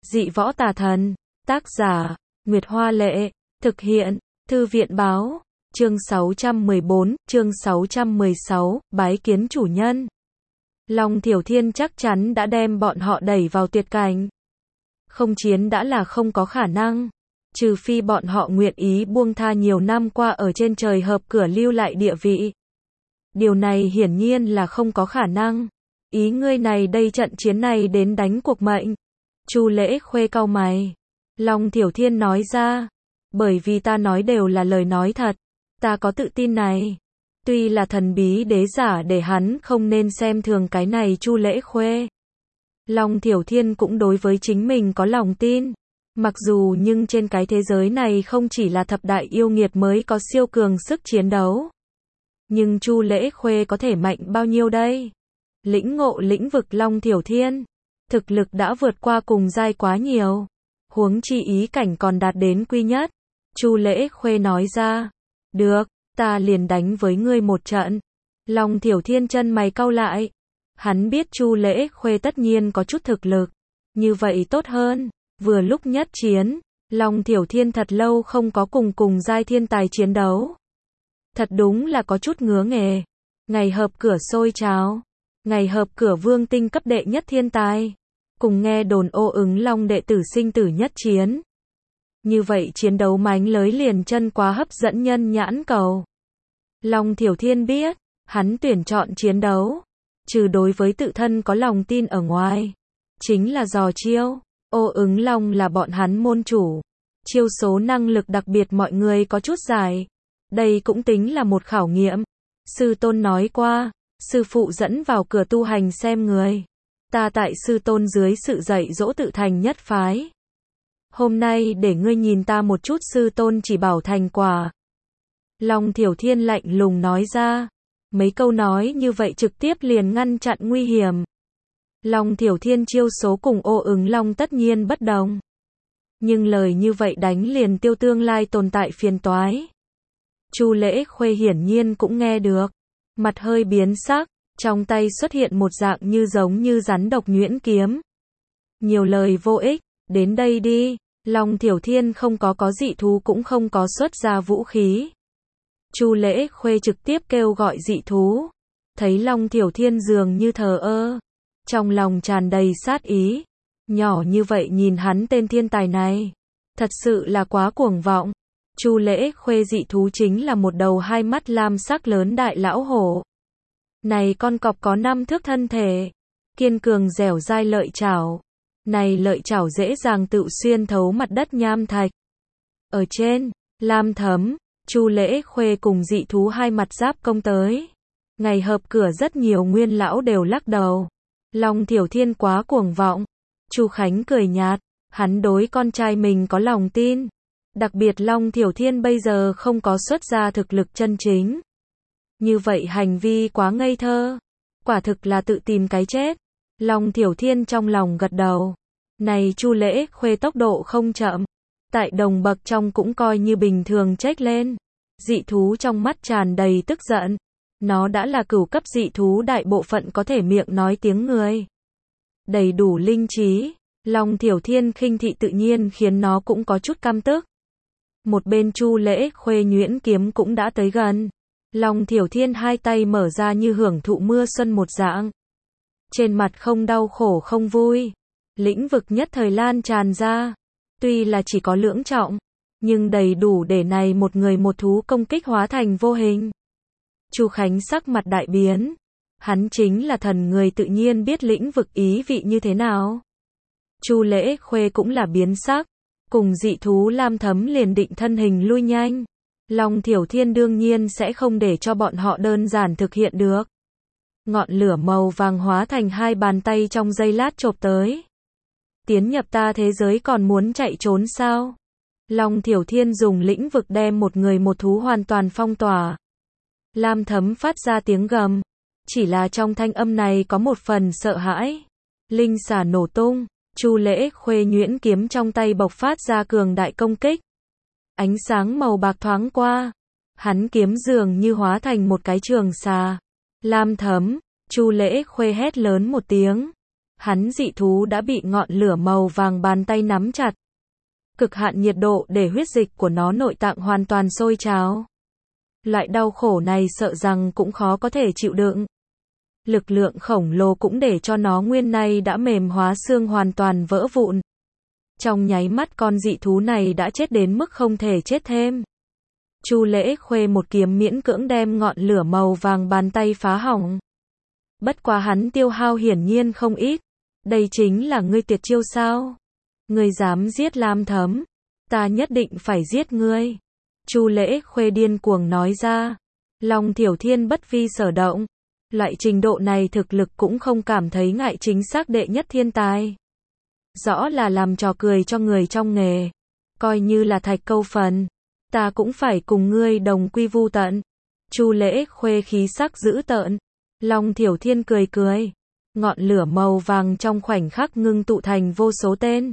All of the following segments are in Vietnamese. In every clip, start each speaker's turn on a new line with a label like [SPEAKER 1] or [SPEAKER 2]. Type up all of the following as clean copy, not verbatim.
[SPEAKER 1] Dị võ tà thần. Tác giả, Nguyệt Hoa Lệ. Thực hiện, Thư viện Báo. Chương 614, chương 616, bái kiến chủ nhân. Long Thiểu Thiên chắc chắn đã đem bọn họ đẩy vào tuyệt cảnh. Không chiến đã là không có khả năng. Trừ phi bọn họ nguyện ý buông tha nhiều năm qua ở trên trời hợp cửa lưu lại địa vị. Điều này hiển nhiên là không có khả năng. Ý ngươi này đây trận chiến này đến đánh cuộc mệnh. Chu Lễ Khuê cau mày. Long Thiểu Thiên nói ra. Bởi vì ta nói đều là lời nói thật. Ta có tự tin này. Tuy là thần bí đế giả để hắn không nên xem thường cái này Chu Lễ Khuê. Long Thiểu Thiên cũng đối với chính mình có lòng tin. Mặc dù nhưng trên cái thế giới này không chỉ là thập đại yêu nghiệt mới có siêu cường sức chiến đấu. Nhưng Chu Lễ Khuê có thể mạnh bao nhiêu đây? Lĩnh ngộ lĩnh vực Long Thiểu Thiên. Thực lực đã vượt qua cùng giai quá nhiều. Huống chi ý cảnh còn đạt đến quy nhất. Chu Lễ Khuê nói ra. Được, ta liền đánh với ngươi một trận. Long Thiểu Thiên chân mày cau lại. Hắn biết Chu Lễ Khuê tất nhiên có chút thực lực. Như vậy tốt hơn. Vừa lúc nhất chiến. Long Thiểu Thiên thật lâu không có cùng giai thiên tài chiến đấu. Thật đúng là có chút ngứa nghề. Ngày hợp cửa sôi trào. Ngày hợp cửa vương tinh cấp đệ nhất thiên tài. Cùng nghe đồn Ô Ứng Long đệ tử sinh tử nhất chiến. Như vậy chiến đấu mánh lới liền chân quá hấp dẫn nhân nhãn cầu. Long Thiểu Thiên biết, hắn tuyển chọn chiến đấu. Trừ đối với tự thân có lòng tin ở ngoài. Chính là dò chiêu. Ô Ứng Long là bọn hắn môn chủ. Chiêu số năng lực đặc biệt mọi người có chút giải. Đây cũng tính là một khảo nghiệm. Sư tôn nói qua, sư phụ dẫn vào cửa tu hành xem người. Ta tại sư tôn dưới sự dạy dỗ tự thành nhất phái. Hôm nay để ngươi nhìn ta một chút sư tôn chỉ bảo thành quả. Long Thiểu Thiên lạnh lùng nói ra. Mấy câu nói như vậy trực tiếp liền ngăn chặn nguy hiểm. Long Thiểu Thiên chiêu số cùng Ô Ứng Long tất nhiên bất đồng. Nhưng lời như vậy đánh liền tiêu tương lai tồn tại phiền toái. Chu Lễ Khuê hiển nhiên cũng nghe được. Mặt hơi biến sắc, trong tay xuất hiện một dạng như giống như rắn độc nhuyễn kiếm. Nhiều lời vô ích, đến đây đi. Long Thiểu Thiên không có dị thú cũng không có xuất ra vũ khí. Chu Lễ Khuê trực tiếp kêu gọi dị thú. Thấy Long Thiểu Thiên dường như thờ ơ. Trong lòng tràn đầy sát ý. Nhỏ như vậy nhìn hắn tên thiên tài này. Thật sự là quá cuồng vọng. Chu Lễ Khuê dị thú chính là một đầu hai mắt lam sắc lớn đại lão hổ. Này con cọp có 5 thước thân thể. Kiên cường dẻo dai lợi chảo. Này lợi chảo dễ dàng tự xuyên thấu mặt đất nham thạch. Ở trên, lam thấm, Chu Lễ Khuê cùng dị thú hai mặt giáp công tới. Ngày hợp cửa rất nhiều nguyên lão đều lắc đầu. Long Thiểu Thiên quá cuồng vọng. Chu Khánh cười nhạt, hắn đối con trai mình có lòng tin. Đặc biệt Long Thiểu Thiên bây giờ không có xuất ra thực lực chân chính. Như vậy hành vi quá ngây thơ. Quả thực là tự tìm cái chết. Long Thiểu Thiên trong lòng gật đầu. Này Chu Lễ Khuê tốc độ không chậm. Tại đồng bậc trong cũng coi như bình thường check lên. Dị thú trong mắt tràn đầy tức giận. Nó đã là cửu cấp dị thú đại bộ phận có thể miệng nói tiếng người. Đầy đủ linh trí. Long Thiểu Thiên khinh thị tự nhiên khiến nó cũng có chút căm tức. Một bên Chu Lễ Khuê nhuyễn kiếm cũng đã tới gần. Long Thiểu Thiên hai tay mở ra như hưởng thụ mưa xuân một dạng. Trên mặt không đau khổ không vui. Lĩnh vực nhất thời lan tràn ra. Tuy là chỉ có lưỡng trọng. Nhưng đầy đủ để này một người một thú công kích hóa thành vô hình. Chu Khánh sắc mặt đại biến. Hắn chính là thần người tự nhiên biết lĩnh vực ý vị như thế nào. Chu Lễ Khuê cũng là biến sắc. Cùng dị thú lam thấm liền định thân hình lui nhanh. Long Thiểu Thiên đương nhiên sẽ không để cho bọn họ đơn giản thực hiện được. Ngọn lửa màu vàng hóa thành hai bàn tay trong giây lát chộp tới. Tiến nhập ta thế giới còn muốn chạy trốn sao? Long Thiểu Thiên dùng lĩnh vực đem một người một thú hoàn toàn phong tỏa. Lam thấm phát ra tiếng gầm. Chỉ là trong thanh âm này có một phần sợ hãi. Linh xả nổ tung. Chu Lễ Khuê nhuyễn kiếm trong tay bộc phát ra cường đại công kích. Ánh sáng màu bạc thoáng qua. Hắn kiếm dường như hóa thành một cái trường xà. Lam thấm. Chu Lễ Khuê hét lớn một tiếng. hắn dị thú đã bị ngọn lửa màu vàng bàn tay nắm chặt. Cực hạn nhiệt độ để huyết dịch của nó nội tạng hoàn toàn sôi trào. Loại đau khổ này sợ rằng cũng khó có thể chịu đựng. Lực lượng khổng lồ cũng để cho nó nguyên nay đã mềm hóa xương hoàn toàn vỡ vụn. Trong nháy mắt con dị thú này đã chết đến mức không thể chết thêm. Chu Lễ Khuê một kiếm miễn cưỡng đem ngọn lửa màu vàng bàn tay phá hỏng. Bất quá hắn tiêu hao hiển nhiên không ít. Đây chính là ngươi tuyệt chiêu sao? Ngươi dám giết Lam Thấm, ta nhất định phải giết ngươi. Chu Lễ Khuê điên cuồng nói ra. Long Thiểu Thiên bất vi sở động. Loại trình độ này thực lực cũng không cảm thấy ngại, chính xác đệ nhất thiên tài. Rõ là làm trò cười cho người trong nghề. Coi như là Thạch Câu phần, ta cũng phải cùng ngươi đồng quy vu tận. Chu Lễ Khuê khí sắc dữ tợn. Long Thiểu Thiên cười cười. Ngọn lửa màu vàng trong khoảnh khắc ngưng tụ thành vô số tên.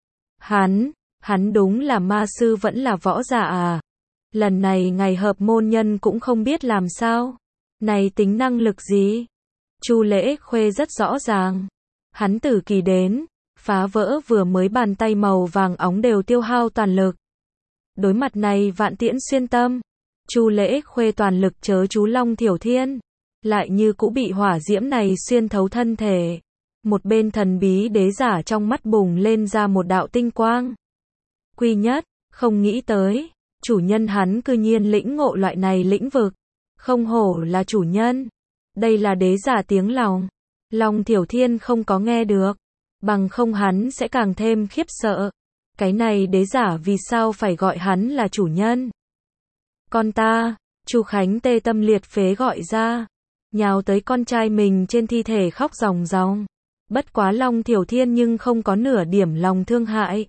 [SPEAKER 1] Hắn đúng là ma sư vẫn là võ giả à? Lần này ngày hợp môn nhân cũng không biết làm sao. Này tính năng lực gì? Chu Lễ Khuê rất rõ ràng. Hắn tử kỳ đến, phá vỡ vừa mới bàn tay màu vàng óng đều tiêu hao toàn lực. Đối mặt này vạn tiễn xuyên tâm, Chu Lễ Khuê toàn lực chớ chú Long Thiểu Thiên, lại như cũng bị hỏa diễm này xuyên thấu thân thể. Một bên thần bí đế giả trong mắt bùng lên ra một đạo tinh quang. Quy Nhất, không nghĩ tới, chủ nhân hắn cư nhiên lĩnh ngộ loại này lĩnh vực. Không hổ là chủ nhân. Đây là đế giả tiếng lòng. Long Thiểu Thiên không có nghe được. Bằng không hắn sẽ càng thêm khiếp sợ. Cái này đế giả vì sao phải gọi hắn là chủ nhân? Con ta, Chu Khánh tê tâm liệt phế gọi ra. Nhào tới con trai mình trên thi thể khóc ròng ròng. Bất quá Long Thiểu Thiên nhưng không có nửa điểm lòng thương hại.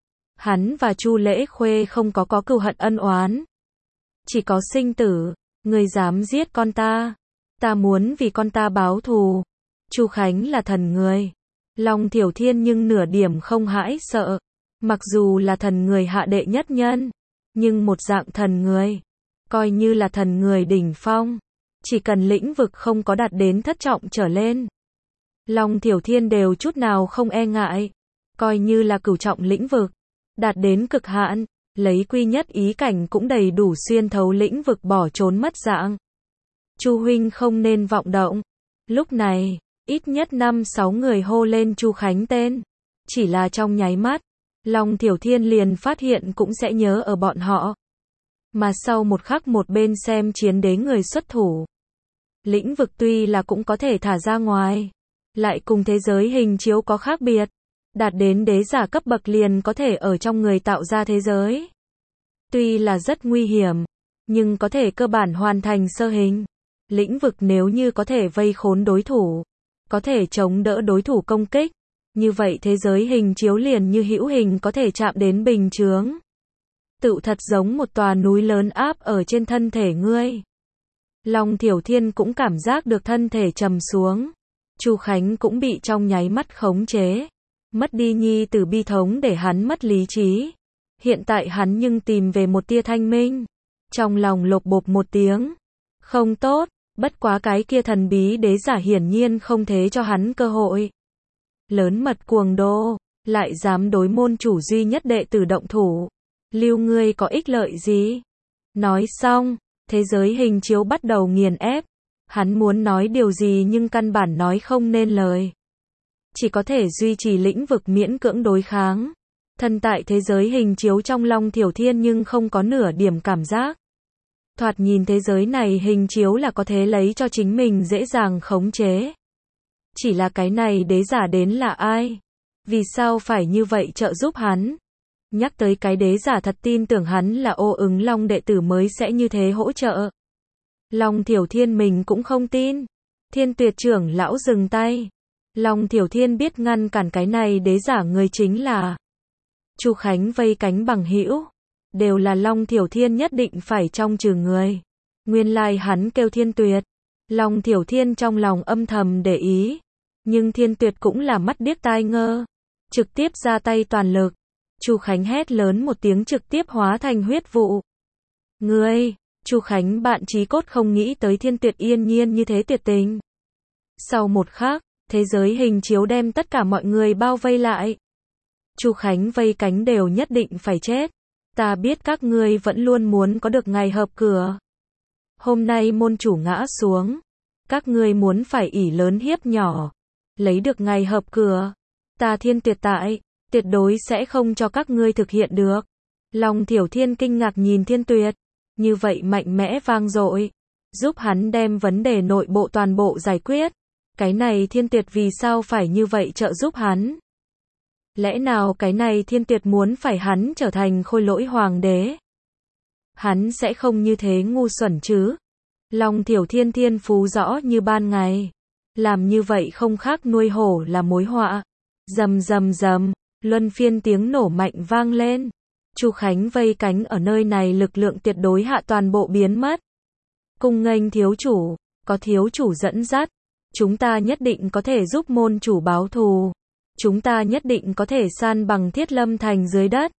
[SPEAKER 1] Hắn và Chu Lễ Khuê không có cừu hận ân oán. Chỉ có sinh tử. Ngươi dám giết con ta. Ta muốn vì con ta báo thù. Chu Khánh là thần người. Long Thiểu Thiên nhưng nửa điểm không hãi sợ. Mặc dù là thần người hạ đệ nhất nhân, nhưng một dạng thần người, coi như là thần người đỉnh phong, chỉ cần lĩnh vực không có đạt đến thất trọng trở lên, Long Thiểu Thiên đều chút nào không e ngại. Coi như là cửu trọng lĩnh vực, đạt đến cực hạn, lấy quy nhất ý cảnh cũng đầy đủ xuyên thấu lĩnh vực bỏ trốn mất dạng. Chu huynh không nên vọng động. Lúc này, ít nhất 5-6 người hô lên Chu Khánh tên. Chỉ là trong nháy mắt, Long Thiểu Thiên liền phát hiện cũng sẽ nhớ ở bọn họ. Mà sau một khắc một bên xem chiến đế người xuất thủ. Lĩnh vực tuy là cũng có thể thả ra ngoài, lại cùng thế giới hình chiếu có khác biệt. Đạt đến đế giả cấp bậc liền có thể ở trong người tạo ra thế giới. Tuy là rất nguy hiểm, nhưng có thể cơ bản hoàn thành sơ hình. Lĩnh vực nếu như có thể vây khốn đối thủ, có thể chống đỡ đối thủ công kích, như vậy thế giới hình chiếu liền như hữu hình có thể chạm đến bình chướng. Tựu thật giống một tòa núi lớn áp ở trên thân thể ngươi. Long Thiểu Thiên cũng cảm giác được thân thể trầm xuống. Chu Khánh cũng bị trong nháy mắt khống chế. Mất đi nhi tử bi thống để hắn mất lý trí. Hiện tại hắn nhưng tìm về một tia thanh minh. Trong lòng lột bột một tiếng. Không tốt, bất quá cái kia thần bí đế giả hiển nhiên không thế cho hắn cơ hội. Lớn mật cuồng đô, lại dám đối môn chủ duy nhất đệ tử động thủ. Lưu ngươi có ích lợi gì? Nói xong, thế giới hình chiếu bắt đầu nghiền ép. Hắn muốn nói điều gì nhưng căn bản nói không nên lời. Chỉ có thể duy trì lĩnh vực miễn cưỡng đối kháng. Thân tại thế giới hình chiếu trong Long Thiểu Thiên nhưng không có nửa điểm cảm giác. Thoạt nhìn thế giới này hình chiếu là có thể lấy cho chính mình dễ dàng khống chế. Chỉ là cái này đế giả đến là ai? Vì sao phải như vậy trợ giúp hắn? Nhắc tới cái đế giả thật tin tưởng hắn là ô ứng Long đệ tử mới sẽ như thế hỗ trợ. Long Thiểu Thiên mình cũng không tin. Thiên Tuyệt trưởng lão dừng tay. Long Thiểu Thiên biết ngăn cản cái này đế giả người chính là Chu Khánh vây cánh bằng hữu. Đều là Long Thiểu Thiên nhất định phải trong trừ người. Nguyên lai hắn kêu Thiên Tuyệt. Long Thiểu Thiên trong lòng âm thầm để ý. Nhưng Thiên Tuyệt cũng là mắt điếc tai ngơ. Trực tiếp ra tay toàn lực. Chu Khánh hét lớn một tiếng trực tiếp hóa thành huyết vụ. Ngươi, Chu Khánh bạn chí cốt không nghĩ tới Thiên Tuyệt yên nhiên như thế tuyệt tình. Sau một khắc, Thế giới hình chiếu đem tất cả mọi người bao vây lại. Chu Khánh vây cánh đều nhất định phải chết. Ta biết các ngươi vẫn luôn muốn có được ngày hợp cửa. Hôm nay môn chủ ngã xuống. Các ngươi muốn phải ỷ lớn hiếp nhỏ. Lấy được ngày hợp cửa. Ta Thiên Tuyệt tại, tuyệt đối sẽ không cho các ngươi thực hiện được. Long Thiểu Thiên kinh ngạc nhìn Thiên Tuyệt. Như vậy mạnh mẽ vang dội. Giúp hắn đem vấn đề nội bộ toàn bộ giải quyết. Cái này Thiên Tuyệt vì sao phải như vậy trợ giúp hắn? Lẽ nào cái này Thiên Tuyệt muốn phải hắn trở thành khôi lỗi hoàng đế? Hắn sẽ không như thế ngu xuẩn chứ? Long Thiểu Thiên thiên phú rõ như ban ngày. Làm như vậy không khác nuôi hổ là mối họa. Rầm rầm rầm, luân phiên tiếng nổ mạnh vang lên. Chu Khánh vây cánh ở nơi này lực lượng tuyệt đối hạ toàn bộ biến mất. Cung nghênh thiếu chủ, có thiếu chủ dẫn dắt. Chúng ta nhất định có thể giúp môn chủ báo thù. Chúng ta nhất định có thể san bằng Thiết Lâm thành dưới đất.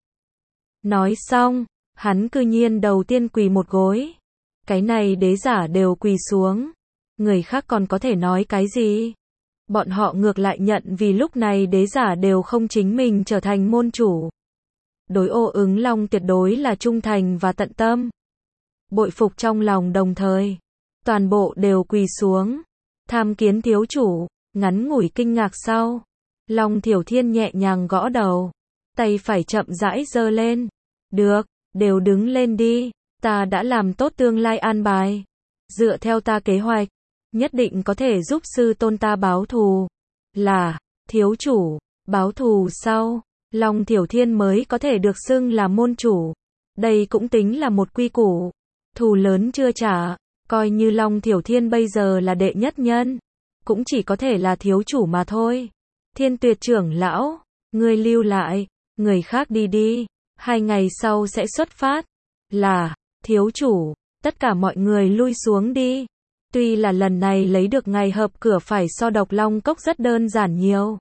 [SPEAKER 1] Nói xong, hắn cư nhiên đầu tiên quỳ một gối. Cái này đế giả đều quỳ xuống. Người khác còn có thể nói cái gì? Bọn họ ngược lại nhận vì lúc này đế giả đều không chính mình trở thành môn chủ. Đối Ô Ứng Long tuyệt đối là trung thành và tận tâm. Bội phục trong lòng đồng thời. Toàn bộ đều quỳ xuống. Tham kiến thiếu chủ, ngắn ngủi kinh ngạc sau. Long Thiểu Thiên nhẹ nhàng gõ đầu. Tay phải chậm rãi giơ lên. Được, đều đứng lên đi. Ta đã làm tốt tương lai an bài. Dựa theo ta kế hoạch. Nhất định có thể giúp sư tôn ta báo thù. Là, thiếu chủ, báo thù sau. Long Thiểu Thiên mới có thể được xưng là môn chủ. Đây cũng tính là một quy củ. Thù lớn chưa trả. Coi như Long Thiểu Thiên bây giờ là đệ nhất nhân. Cũng chỉ có thể là thiếu chủ mà thôi. Thiên Tuyệt trưởng lão, ngươi lưu lại, người khác đi đi, 2 ngày sau sẽ xuất phát. Là, thiếu chủ, tất cả mọi người lui xuống đi. Tuy là lần này lấy được ngày hợp cửa phải so Độc Long Cốc rất đơn giản nhiều.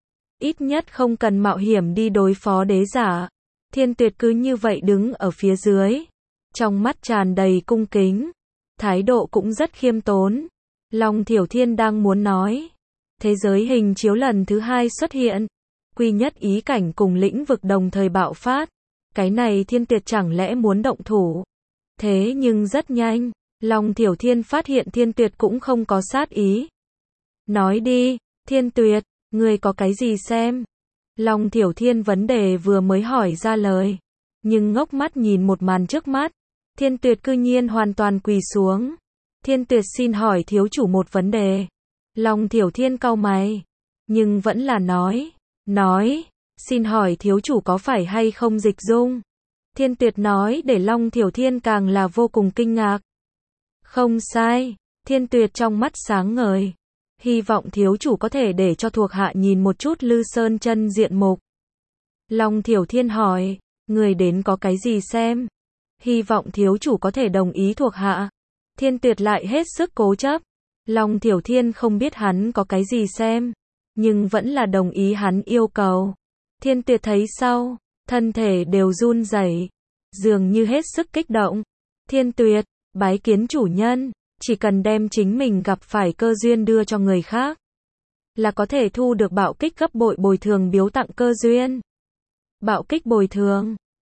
[SPEAKER 1] Ít nhất không cần mạo hiểm đi đối phó đế giả. Thiên Tuyệt cứ như vậy đứng ở phía dưới. Trong mắt tràn đầy cung kính. Thái độ cũng rất khiêm tốn. Long Thiểu Thiên đang muốn nói. Thế giới hình chiếu lần thứ 2 xuất hiện. Quy nhất ý cảnh cùng lĩnh vực đồng thời bạo phát. Cái này Thiên Tuyệt chẳng lẽ muốn động thủ. Thế nhưng rất nhanh, Long Thiểu Thiên phát hiện Thiên Tuyệt cũng không có sát ý. Nói đi, Thiên Tuyệt, ngươi có cái gì xem? Long Thiểu Thiên vấn đề vừa mới hỏi ra lời. Nhưng ngốc mắt nhìn một màn trước mắt. Thiên Tuyệt cư nhiên hoàn toàn quỳ xuống. Thiên Tuyệt xin hỏi thiếu chủ một vấn đề. Long Thiểu Thiên cau mày. Nhưng vẫn là nói, xin hỏi thiếu chủ có phải hay không dịch dung? Thiên Tuyệt nói để Long Thiểu Thiên càng là vô cùng kinh ngạc. Không sai, Thiên Tuyệt trong mắt sáng ngời. Hy vọng thiếu chủ có thể để cho thuộc hạ nhìn một chút Lư Sơn chân diện mục. Long Thiểu Thiên hỏi, người đến có cái gì xem? Hy vọng thiếu chủ có thể đồng ý thuộc hạ. Thiên Tuyệt lại hết sức cố chấp. Long Thiểu Thiên không biết hắn có cái gì xem, nhưng vẫn là đồng ý hắn yêu cầu. Thiên Tuyệt thấy sau, thân thể đều run rẩy, dường như hết sức kích động. Thiên Tuyệt, bái kiến chủ nhân, chỉ cần đem chính mình gặp phải cơ duyên đưa cho người khác, là có thể thu được bạo kích gấp bội bồi thường biếu tặng cơ duyên. Bạo kích bồi thường,